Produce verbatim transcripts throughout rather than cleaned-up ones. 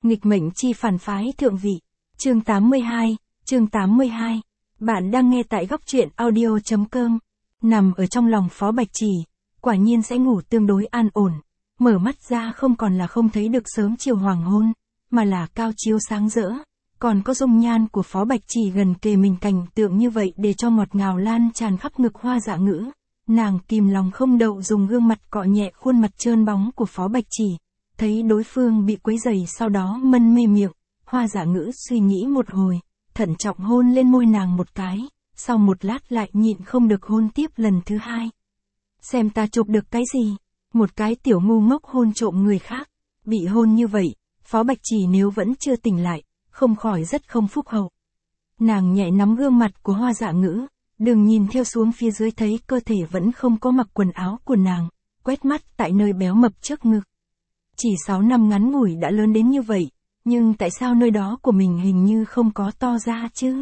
Nghịch mệnh chi phản phái thượng vị. Chương tám mươi hai, chương tám mươi hai. Bạn đang nghe tại góc truyện audio.com. Nằm ở trong lòng Phó Bạch Chỉ, quả nhiên sẽ ngủ tương đối an ổn. Mở mắt ra không còn là không thấy được sớm chiều hoàng hôn, mà là cao chiếu sáng rỡ. Còn có dung nhan của Phó Bạch Chỉ gần kề mình, cảnh tượng như vậy để cho ngọt ngào lan tràn khắp ngực Hoa Dạ Ngữ. Nàng kìm lòng không đậu dùng gương mặt cọ nhẹ khuôn mặt trơn bóng của Phó Bạch Chỉ. Thấy đối phương bị quấy rầy, sau đó mân mê miệng, Hoa Dạ Ngữ suy nghĩ một hồi, thận trọng hôn lên môi nàng một cái, sau một lát lại nhịn không được hôn tiếp lần thứ hai. Xem ta chụp được cái gì? Một cái tiểu ngu ngốc hôn trộm người khác. Bị hôn như vậy, Phó Bạch Chỉ nếu vẫn chưa tỉnh lại, không khỏi rất không phúc hậu. Nàng nhẹ nắm gương mặt của Hoa Dạ Ngữ, đừng nhìn theo xuống phía dưới thấy cơ thể vẫn không có mặc quần áo của nàng, quét mắt tại nơi béo mập trước ngực. Chỉ sáu năm ngắn ngủi đã lớn đến như vậy, nhưng tại sao nơi đó của mình hình như không có to ra chứ?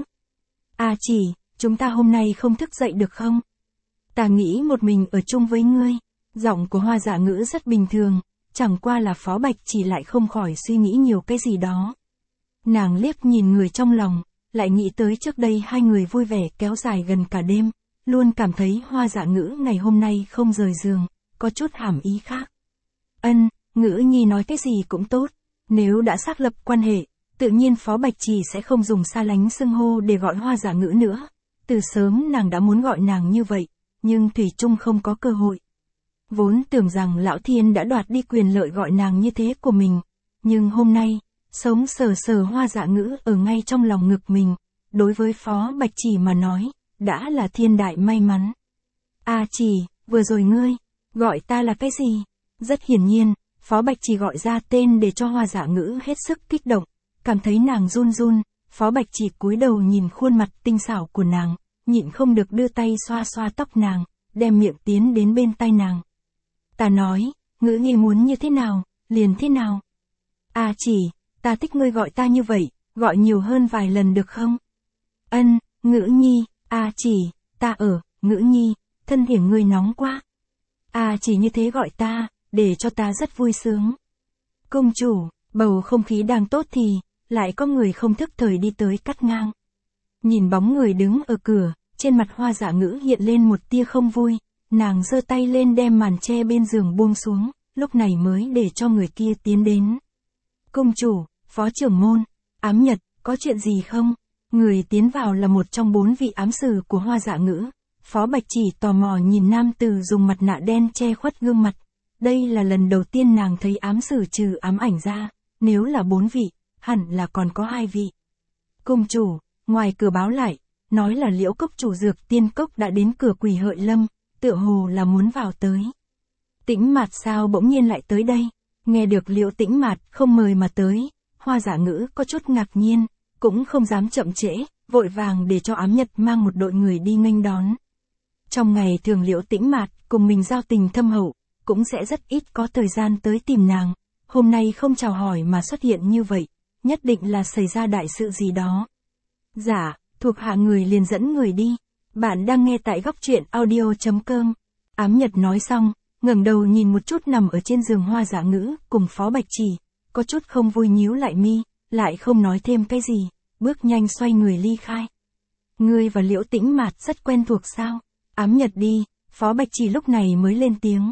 À Chỉ, chúng ta hôm nay không thức dậy được không? Ta nghĩ một mình ở chung với ngươi. Giọng của Hoa Dạ Ngữ rất bình thường, chẳng qua là Phó Bạch Chỉ lại không khỏi suy nghĩ nhiều cái gì đó. Nàng liếc nhìn người trong lòng, lại nghĩ tới trước đây hai người vui vẻ kéo dài gần cả đêm, luôn cảm thấy Hoa Dạ Ngữ ngày hôm nay không rời giường, có chút hàm ý khác. Ân, Ngữ nhi nói cái gì cũng tốt, nếu đã xác lập quan hệ, tự nhiên Phó Bạch Chỉ sẽ không dùng xa lánh xưng hô để gọi Hoa Dạ Ngữ nữa. Từ sớm nàng đã muốn gọi nàng như vậy, nhưng thủy chung không có cơ hội. Vốn tưởng rằng Lão Thiên đã đoạt đi quyền lợi gọi nàng như thế của mình, nhưng hôm nay, sống sờ sờ Hoa Dạ Ngữ ở ngay trong lòng ngực mình, đối với Phó Bạch Chỉ mà nói, đã là thiên đại may mắn. À Chỉ, vừa rồi ngươi, gọi ta là cái gì? Rất hiển nhiên, Phó Bạch Chỉ gọi ra tên để cho Hoa Dạ Ngữ hết sức kích động, cảm thấy nàng run run, Phó Bạch Chỉ cúi đầu nhìn khuôn mặt tinh xảo của nàng, nhịn không được đưa tay xoa xoa tóc nàng, đem miệng tiến đến bên tai nàng. Ta nói, Ngữ nhi muốn như thế nào, liền thế nào. À Chỉ, ta thích ngươi gọi ta như vậy, gọi nhiều hơn vài lần được không? Ân, Ngữ nhi, à Chỉ, ta ở, Ngữ nhi, thân thể ngươi nóng quá. À Chỉ như thế gọi ta, để cho ta rất vui sướng. Công chủ, bầu không khí đang tốt thì, lại có người không thức thời đi tới cắt ngang. Nhìn bóng người đứng ở cửa, trên mặt Hoa Dạ Ngữ hiện lên một tia không vui, nàng giơ tay lên đem màn che bên giường buông xuống, lúc này mới để cho người kia tiến đến. Công chủ, phó trưởng môn, ám nhật, có chuyện gì không? Người tiến vào là một trong bốn vị ám sử của Hoa Dạ Ngữ. Phó Bạch Chỉ tò mò nhìn nam tử dùng mặt nạ đen che khuất gương mặt. Đây là lần đầu tiên nàng thấy ám sử trừ ám ảnh ra, nếu là bốn vị, hẳn là còn có hai vị. Công chủ, ngoài cửa báo lại, nói là Liễu Cốc chủ Dược Tiên Cốc đã đến cửa Quỷ Hợi Lâm, tựa hồ là muốn vào tới. Tĩnh Mạt sao bỗng nhiên lại tới đây? Nghe được Liễu Tĩnh Mạt không mời mà tới, Hoa Dạ Ngữ có chút ngạc nhiên, cũng không dám chậm trễ, vội vàng để cho ám nhật mang một đội người đi nghênh đón. Trong ngày thường Liễu Tĩnh Mạt cùng mình giao tình thâm hậu, cũng sẽ rất ít có thời gian tới tìm nàng, hôm nay không chào hỏi mà xuất hiện như vậy, nhất định là xảy ra đại sự gì đó. Dạ, thuộc hạ người liền dẫn người đi. Bạn đang nghe tại góc truyện audio.com. Ám Nhật nói xong, ngẩng đầu nhìn một chút nằm ở trên giường Hoa Dạ Ngữ cùng Phó Bạch Chỉ, có chút không vui nhíu lại mi, lại không nói thêm cái gì, bước nhanh xoay người ly khai. Ngươi và Liễu Tĩnh Mạt rất quen thuộc sao? Ám Nhật đi, Phó Bạch Chỉ lúc này mới lên tiếng.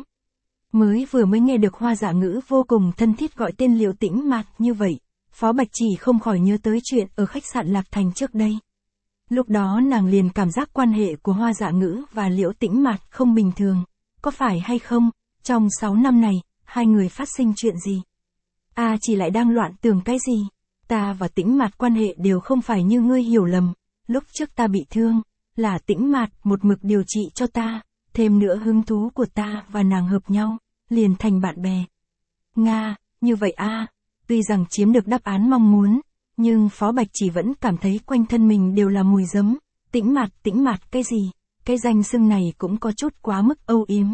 Mới vừa mới nghe được Hoa Dạ Ngữ vô cùng thân thiết gọi tên Liễu Tĩnh Mạt như vậy, Phó Bạch Chỉ không khỏi nhớ tới chuyện ở khách sạn Lạc Thành trước đây. Lúc đó nàng liền cảm giác quan hệ của Hoa Dạ Ngữ và Liễu Tĩnh Mạt không bình thường, có phải hay không, trong sáu năm này, hai người phát sinh chuyện gì? À Chỉ lại đang loạn tưởng cái gì? Ta và Tĩnh Mạt quan hệ đều không phải như ngươi hiểu lầm, lúc trước ta bị thương, là Tĩnh Mạt một mực điều trị cho ta, thêm nữa hứng thú của ta và nàng hợp nhau, liền thành bạn bè. Nga, như vậy à, tuy rằng chiếm được đáp án mong muốn, nhưng Phó Bạch Chỉ vẫn cảm thấy quanh thân mình đều là mùi giấm. Tĩnh Mạt, Tĩnh Mạt cái gì? Cái danh xưng này cũng có chút quá mức âu yếm.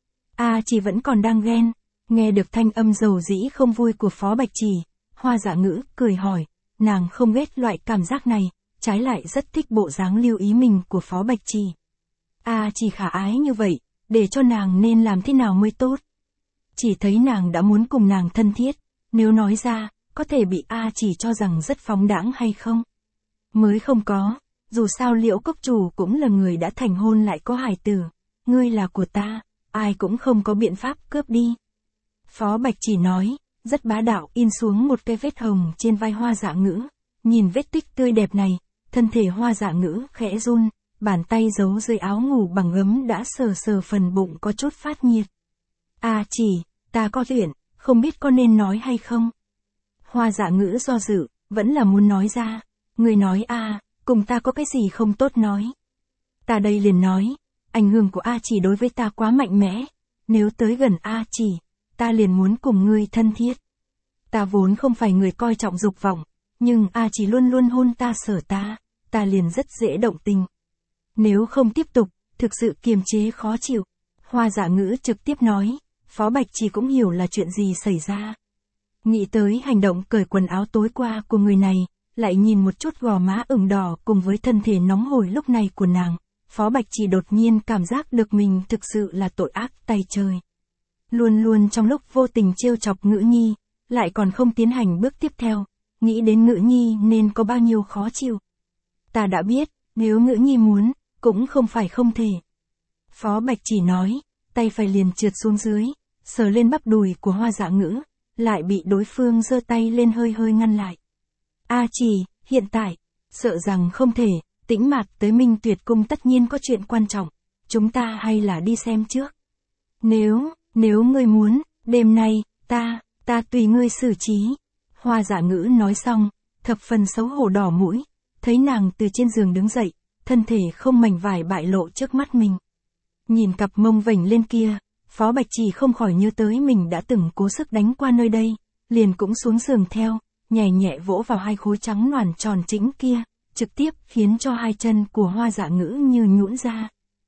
À Chỉ vẫn còn đang ghen. Nghe được thanh âm dầu dĩ không vui của Phó Bạch Chỉ, Hoa Dạ Ngữ cười hỏi, nàng không ghét loại cảm giác này, trái lại rất thích bộ dáng lưu ý mình của Phó Bạch Chỉ. À Chỉ khả ái như vậy, để cho nàng nên làm thế nào mới tốt? Chỉ thấy nàng đã muốn cùng nàng thân thiết, nếu nói ra, có thể bị A Chỉ cho rằng rất phóng đãng hay không? Mới không có, dù sao Liễu cốc chủ cũng là người đã thành hôn lại có hài tử, ngươi là của ta, ai cũng không có biện pháp cướp đi. Phó Bạch Chỉ nói, rất bá đạo in xuống một cái vết hồng trên vai Hoa Dạ Ngữ, nhìn vết tích tươi đẹp này, thân thể Hoa Dạ Ngữ khẽ run, bàn tay giấu dưới áo ngủ bằng gấm đã sờ sờ phần bụng có chút phát nhiệt. A Chỉ, ta có chuyện, không biết có nên nói hay không? Hoa Dạ Ngữ do dự, vẫn là muốn nói ra. Người nói a, cùng ta có cái gì không tốt nói. Ta đây liền nói, ảnh hưởng của A Chỉ đối với ta quá mạnh mẽ, nếu tới gần A Chỉ, ta liền muốn cùng ngươi thân thiết. Ta vốn không phải người coi trọng dục vọng, nhưng A Chỉ luôn luôn hôn ta sở ta, ta liền rất dễ động tình. Nếu không tiếp tục, thực sự kiềm chế khó chịu. Hoa Dạ Ngữ trực tiếp nói, Phó Bạch Chỉ cũng hiểu là chuyện gì xảy ra. Nghĩ tới hành động cởi quần áo tối qua của người này, lại nhìn một chút gò má ửng đỏ cùng với thân thể nóng hổi lúc này của nàng, Phó Bạch Chỉ đột nhiên cảm giác được mình thực sự là tội ác tày trời. Luôn luôn trong lúc vô tình trêu chọc Ngữ Nhi, lại còn không tiến hành bước tiếp theo, nghĩ đến Ngữ Nhi nên có bao nhiêu khó chịu. Ta đã biết, nếu Ngữ Nhi muốn, cũng không phải không thể. Phó Bạch Chỉ nói, tay phải liền trượt xuống dưới, sờ lên bắp đùi của Hoa Dạ Ngữ, lại bị đối phương giơ tay lên hơi hơi ngăn lại. A Chỉ, hiện tại, sợ rằng không thể, Tĩnh Mạt tới Minh Tuyệt Cung tất nhiên có chuyện quan trọng, chúng ta hay là đi xem trước. Nếu, nếu ngươi muốn, đêm nay, ta, ta tùy ngươi xử trí. Hoa Dạ Ngữ nói xong, thập phần xấu hổ đỏ mũi, thấy nàng từ trên giường đứng dậy, thân thể không mảnh vải bại lộ trước mắt mình. Nhìn cặp mông vểnh lên kia, Phó Bạch Chỉ không khỏi nhớ tới mình đã từng cố sức đánh qua nơi đây, liền cũng xuống giường theo, nhẹ nhẹ vỗ vào hai khối trắng noàn tròn trĩnh kia, trực tiếp khiến cho hai chân của Hoa Dạ Ngữ như nhũn ra.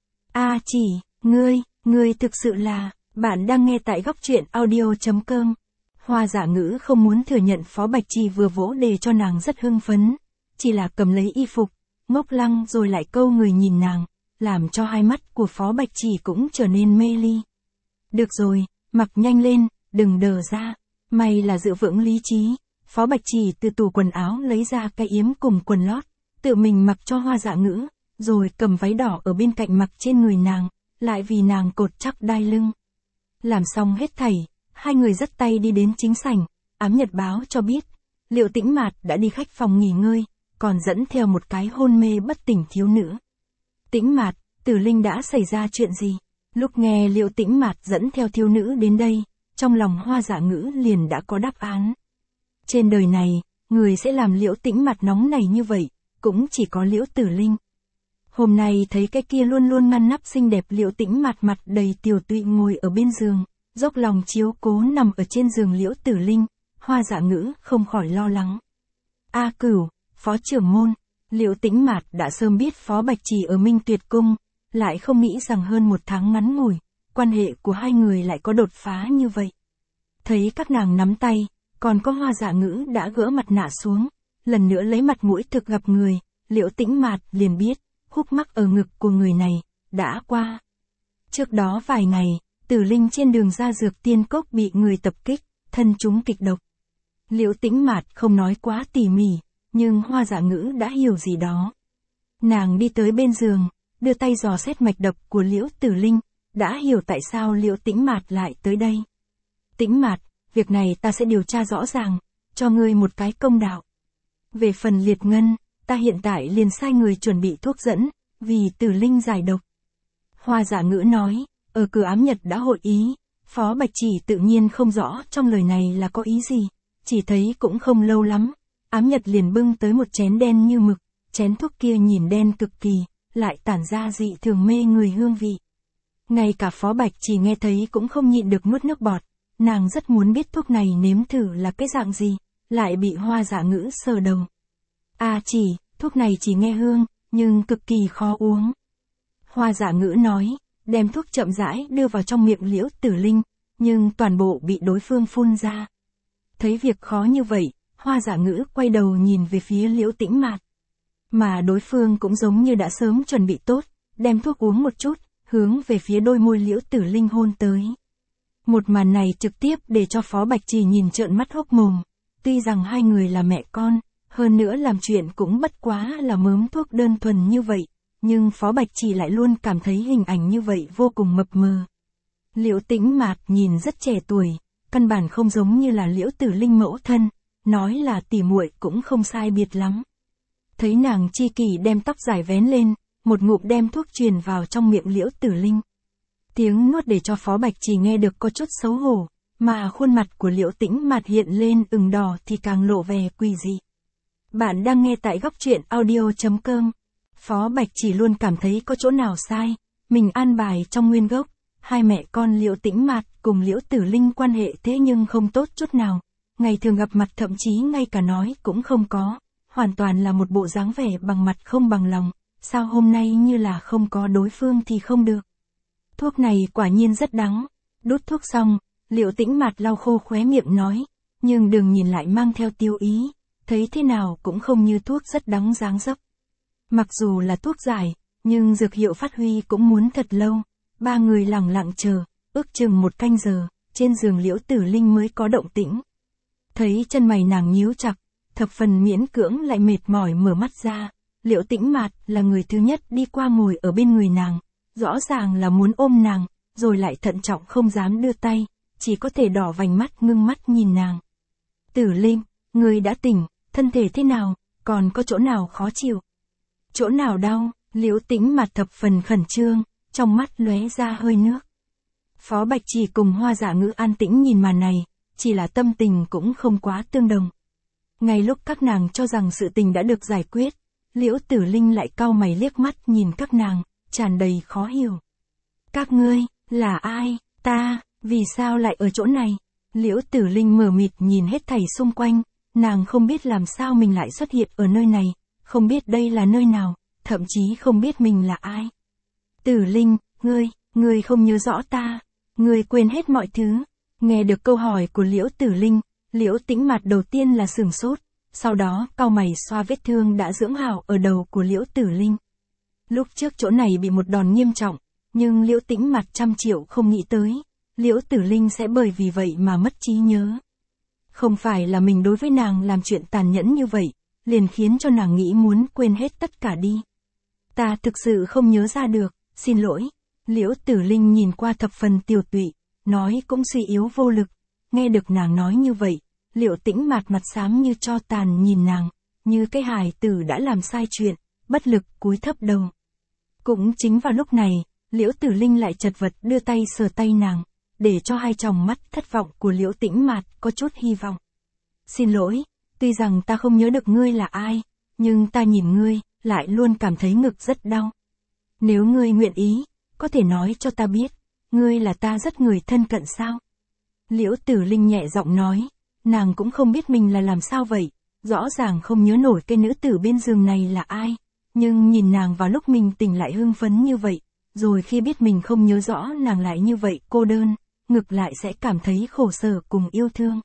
A Chỉ, ngươi, ngươi thực sự là, bạn đang nghe tại góc truyện audio chấm com. Hoa Dạ Ngữ không muốn thừa nhận Phó Bạch Chỉ vừa vỗ đề cho nàng rất hưng phấn, chỉ là cầm lấy y phục, ngốc lăng rồi lại câu người nhìn nàng, làm cho hai mắt của Phó Bạch Chỉ cũng trở nên mê ly. Được rồi, mặc nhanh lên, đừng đờ ra, may là giữ vững lý trí. Phó Bạch Chỉ từ tủ quần áo lấy ra cái yếm cùng quần lót, tự mình mặc cho Hoa Dạ Ngữ, rồi cầm váy đỏ ở bên cạnh mặc trên người nàng, lại vì nàng cột chắc đai lưng. Làm xong hết thảy, hai người dắt tay đi đến chính sảnh, ám nhật báo cho biết, Liễu Tĩnh Mạt đã đi khách phòng nghỉ ngơi, còn dẫn theo một cái hôn mê bất tỉnh thiếu nữ. Tĩnh Mạt, Tử Linh đã xảy ra chuyện gì? Lúc nghe Liễu Tĩnh Mạt dẫn theo thiếu nữ đến đây, trong lòng Hoa Dạ Ngữ liền đã có đáp án. Trên đời này, người sẽ làm Liễu Tĩnh Mạt nóng này như vậy, cũng chỉ có Liễu Tử Linh. Hôm nay thấy cái kia luôn luôn ngăn nắp xinh đẹp Liễu Tĩnh Mạt mặt đầy tiểu tụy ngồi ở bên giường, dốc lòng chiếu cố nằm ở trên giường Liễu Tử Linh, Hoa Dạ Ngữ không khỏi lo lắng. A Cửu, Phó trưởng môn, Liễu Tĩnh Mạt đã sớm biết Phó Bạch Chỉ ở Minh Tuyệt Cung, lại không nghĩ rằng hơn một tháng ngắn ngủi, quan hệ của hai người lại có đột phá như vậy. Thấy các nàng nắm tay, còn có Hoa Dạ Ngữ đã gỡ mặt nạ xuống, lần nữa lấy mặt mũi thực gặp người, Liễu Tĩnh Mạt liền biết, khúc mắc ở ngực của người này, đã qua. Trước đó vài ngày, Tử Linh trên đường ra Dược Tiên Cốc bị người tập kích, thân chúng kịch độc. Liễu Tĩnh Mạt không nói quá tỉ mỉ, nhưng Hoa Dạ Ngữ đã hiểu gì đó. Nàng đi tới bên giường, đưa tay dò xét mạch đập của Liễu Tử Linh, đã hiểu tại sao Liễu Tĩnh Mạt lại tới đây. Tĩnh Mạt, việc này ta sẽ điều tra rõ ràng, cho ngươi một cái công đạo. Về phần Liệt Ngân, ta hiện tại liền sai người chuẩn bị thuốc dẫn, vì Tử Linh giải độc. Hoa Dạ Ngữ nói, ở cửa ám nhật đã hội ý, Phó Bạch Chỉ tự nhiên không rõ trong lời này là có ý gì, chỉ thấy cũng không lâu lắm, ám nhật liền bưng tới một chén đen như mực, chén thuốc kia nhìn đen cực kỳ, lại tản ra dị thường mê người hương vị. Ngay cả Phó Bạch Chỉ nghe thấy cũng không nhịn được nuốt nước bọt, nàng rất muốn biết thuốc này nếm thử là cái dạng gì, lại bị Hoa Dạ Ngữ sờ đầu. A Chỉ, thuốc này chỉ nghe hương, nhưng cực kỳ khó uống. Hoa Dạ Ngữ nói, đem thuốc chậm rãi đưa vào trong miệng Liễu Tử Linh, nhưng toàn bộ bị đối phương phun ra. Thấy việc khó như vậy, Hoa Dạ Ngữ quay đầu nhìn về phía Liễu Tĩnh Mạt. Mà đối phương cũng giống như đã sớm chuẩn bị tốt, đem thuốc uống một chút, hướng về phía đôi môi Liễu Tử Linh hôn tới. Một màn này trực tiếp để cho Phó Bạch Chỉ nhìn trợn mắt hốc mồm, Tuy rằng hai người là mẹ con, hơn nữa làm chuyện cũng bất quá là mớm thuốc đơn thuần như vậy, nhưng Phó Bạch Chỉ lại luôn cảm thấy hình ảnh như vậy vô cùng mập mờ. Liễu Tĩnh Mạt nhìn rất trẻ tuổi, căn bản không giống như là Liễu Tử Linh mẫu thân, nói là tỉ muội cũng không sai biệt lắm. Thấy nàng chi kỷ đem tóc dài vén lên, một ngụm đem thuốc truyền vào trong miệng Liễu Tử Linh. Tiếng nuốt để cho Phó Bạch Chỉ nghe được có chút xấu hổ, mà khuôn mặt của Liễu Tĩnh Mạt hiện lên ửng đỏ thì càng lộ vẻ quỷ dị. Bạn đang nghe tại góc truyện audio chấm com. Phó Bạch Chỉ luôn cảm thấy có chỗ nào sai, mình an bài trong nguyên gốc, hai mẹ con Liễu Tĩnh Mạt cùng Liễu Tử Linh quan hệ thế nhưng không tốt chút nào, ngày thường gặp mặt thậm chí ngay cả nói cũng không có, hoàn toàn là một bộ dáng vẻ bằng mặt không bằng lòng, sao hôm nay như là không có đối phương thì không được. Thuốc này quả nhiên rất đắng, đút thuốc xong, Liễu Tĩnh Mạt lau khô khóe miệng nói, nhưng đừng nhìn lại mang theo tiêu ý, thấy thế nào cũng không như thuốc rất đắng dáng dấp. Mặc dù là thuốc giải, nhưng dược hiệu phát huy cũng muốn thật lâu, ba người lặng lặng chờ, ước chừng một canh giờ, trên giường Liễu Tử Linh mới có động tĩnh. Thấy chân mày nàng nhíu chặt, thập phần miễn cưỡng lại mệt mỏi mở mắt ra, Liễu Tĩnh Mạt là người thứ nhất đi qua ngồi ở bên người nàng, rõ ràng là muốn ôm nàng, rồi lại thận trọng không dám đưa tay, chỉ có thể đỏ vành mắt ngưng mắt nhìn nàng. Tử Linh, người đã tỉnh, thân thể thế nào, còn có chỗ nào khó chịu? Chỗ nào đau? Liễu Tĩnh Mạt thập phần khẩn trương, trong mắt lóe ra hơi nước. Phó Bạch Chỉ cùng Hoa Dạ Ngữ an tĩnh nhìn màn này, chỉ là tâm tình cũng không quá tương đồng. Ngay lúc các nàng cho rằng sự tình đã được giải quyết, Liễu Tử Linh lại cau mày liếc mắt nhìn các nàng, tràn đầy khó hiểu. Các ngươi, là ai? Ta, vì sao lại ở chỗ này? Liễu Tử Linh mờ mịt nhìn hết thảy xung quanh, nàng không biết làm sao mình lại xuất hiện ở nơi này, không biết đây là nơi nào, thậm chí không biết mình là ai. Tử Linh, ngươi, ngươi không nhớ rõ ta, ngươi quên hết mọi thứ. Nghe được câu hỏi của Liễu Tử Linh, Liễu Tĩnh Mạt đầu tiên là sửng sốt, sau đó cau mày xoa vết thương đã dưỡng hảo ở đầu của Liễu Tử Linh. Lúc trước chỗ này bị một đòn nghiêm trọng, nhưng Liễu Tĩnh Mạt trăm triệu không nghĩ tới, Liễu Tử Linh sẽ bởi vì vậy mà mất trí nhớ. Không phải là mình đối với nàng làm chuyện tàn nhẫn như vậy, liền khiến cho nàng nghĩ muốn quên hết tất cả đi. Ta thực sự không nhớ ra được, xin lỗi. Liễu Tử Linh nhìn qua thập phần tiều tụy, nói cũng suy yếu vô lực. Nghe được nàng nói như vậy, Liễu Tĩnh Mạt mặt xám như tro tàn nhìn nàng, như cái hài tử đã làm sai chuyện, bất lực cúi thấp đầu. Cũng chính vào lúc này, Liễu Tử Linh lại chật vật đưa tay sờ tay nàng, để cho hai tròng mắt thất vọng của Liễu Tĩnh Mạt có chút hy vọng. Xin lỗi, tuy rằng ta không nhớ được ngươi là ai, nhưng ta nhìn ngươi, lại luôn cảm thấy ngực rất đau. Nếu ngươi nguyện ý, có thể nói cho ta biết, ngươi là ta rất người thân cận sao? Liễu Tử Linh nhẹ giọng nói, nàng cũng không biết mình là làm sao vậy, rõ ràng không nhớ nổi cái nữ tử bên giường này là ai, nhưng nhìn nàng vào lúc mình tỉnh lại hưng phấn như vậy, rồi khi biết mình không nhớ rõ nàng lại như vậy cô đơn, ngược lại sẽ cảm thấy khổ sở cùng yêu thương.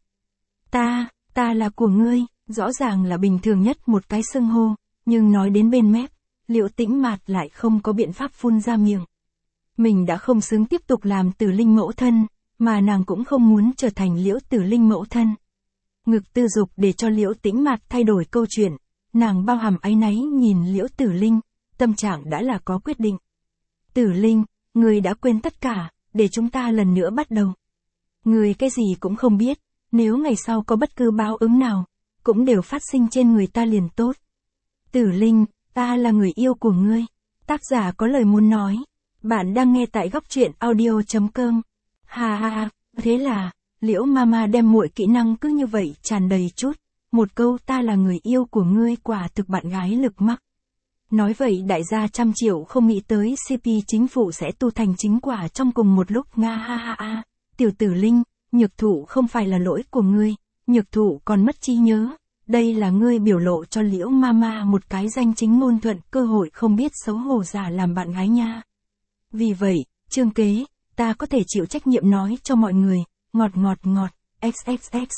Ta, ta là của ngươi, rõ ràng là bình thường nhất một cái xưng hô, nhưng nói đến bên mép, Liễu Tĩnh Mạt lại không có biện pháp phun ra miệng. Mình đã không xứng tiếp tục làm Tử Linh mẫu thân, mà nàng cũng không muốn trở thành Liễu Tử Linh mẫu thân. Ngực tư dục để cho Liễu Tĩnh Mạt thay đổi câu chuyện, nàng bao hàm áy náy nhìn Liễu Tử Linh, tâm trạng đã là có quyết định. Tử Linh, ngươi đã quên tất cả, để chúng ta lần nữa bắt đầu. Ngươi cái gì cũng không biết, nếu ngày sau có bất cứ báo ứng nào, cũng đều phát sinh trên người ta liền tốt. Tử Linh, ta là người yêu của ngươi. Tác giả có lời muốn nói. Bạn đang nghe tại góc truyện audio chấm com. Ha ha ha, thế là, Liễu Mama đem muội kỹ năng cứ như vậy tràn đầy chút. Một câu ta là người yêu của ngươi quả thực bạn gái lực mắc. Nói vậy đại gia trăm triệu không nghĩ tới xê pê chính phủ sẽ tu thành chính quả trong cùng một lúc nga ha ha ha. Tiểu Tử Linh, nhược thụ không phải là lỗi của ngươi, nhược thụ còn mất trí nhớ. Đây là ngươi biểu lộ cho Liễu Mama một cái danh chính ngôn thuận cơ hội không biết xấu hổ giả làm bạn gái nha. Vì vậy, chương kế, ta có thể chịu trách nhiệm nói cho mọi người, ngọt ngọt ngọt, ích ích ích.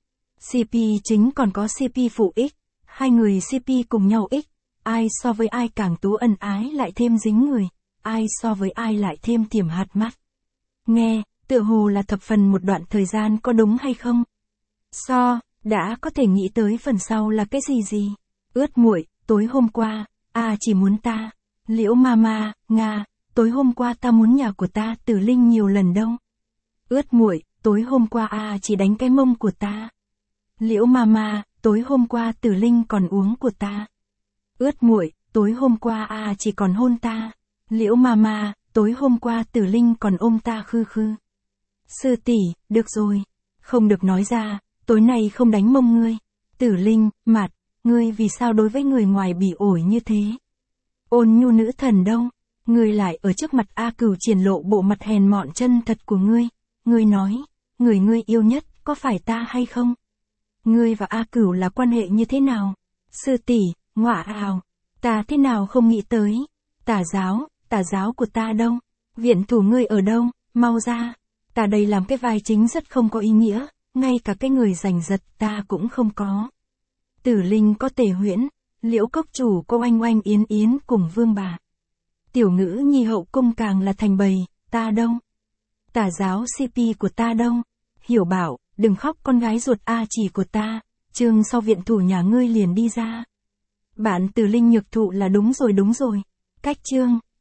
xê pê chính còn có xê pê phụ X, hai người xê pê cùng nhau X, ai so với ai càng tú ân ái lại thêm dính người, ai so với ai lại thêm tiềm hạt mắt. Nghe, tựa hồ là thập phần một đoạn thời gian có đúng hay không? So, Đã có thể nghĩ tới phần sau là cái gì gì? Ướt muội, tối hôm qua, a chỉ muốn ta. Liễu Mama, Nga, tối hôm qua ta muốn nhà của ta Tử Linh nhiều lần đâu. Ướt muội, tối hôm qua a chỉ đánh cái mông của ta. Liễu Mama, tối hôm qua Tử Linh còn uống của ta. Ướt muội, tối hôm qua a chỉ còn hôn ta. Liễu Mama, tối hôm qua Tử Linh còn ôm ta khư khư. Sư tỷ, được rồi. Không được nói ra, tối nay không đánh mông ngươi. Tử Linh, Mạt, ngươi vì sao đối với người ngoài bỉ ổi như thế? Ôn nhu nữ thần đâu? Ngươi lại ở trước mặt A Cửu triển lộ bộ mặt hèn mọn chân thật của ngươi. Ngươi nói, người ngươi yêu nhất có phải ta hay không? Ngươi và A Cửu là quan hệ như thế nào? Sư tỷ, ngọa ào, ta thế nào không nghĩ tới? Tà giáo, tà giáo của ta đâu? Viện thủ ngươi ở đâu? Mau ra. Ta đây làm cái vai chính rất không có ý nghĩa, ngay cả cái người giành giật ta cũng không có. Tử Linh có Tề Huyễn, Liễu Cốc chủ cô Oanh Oanh Yến Yến cùng vương bà. Tiểu Ngữ Nhi hậu cung càng là thành bầy, ta đâu? Tà giáo xê pê của ta đâu? Hiểu bảo, đừng khóc con gái ruột A chỉ của ta, chương sau viện thủ nhà ngươi liền đi ra. Bạn Tử Linh nhược thụ là đúng rồi đúng rồi. Cách chương,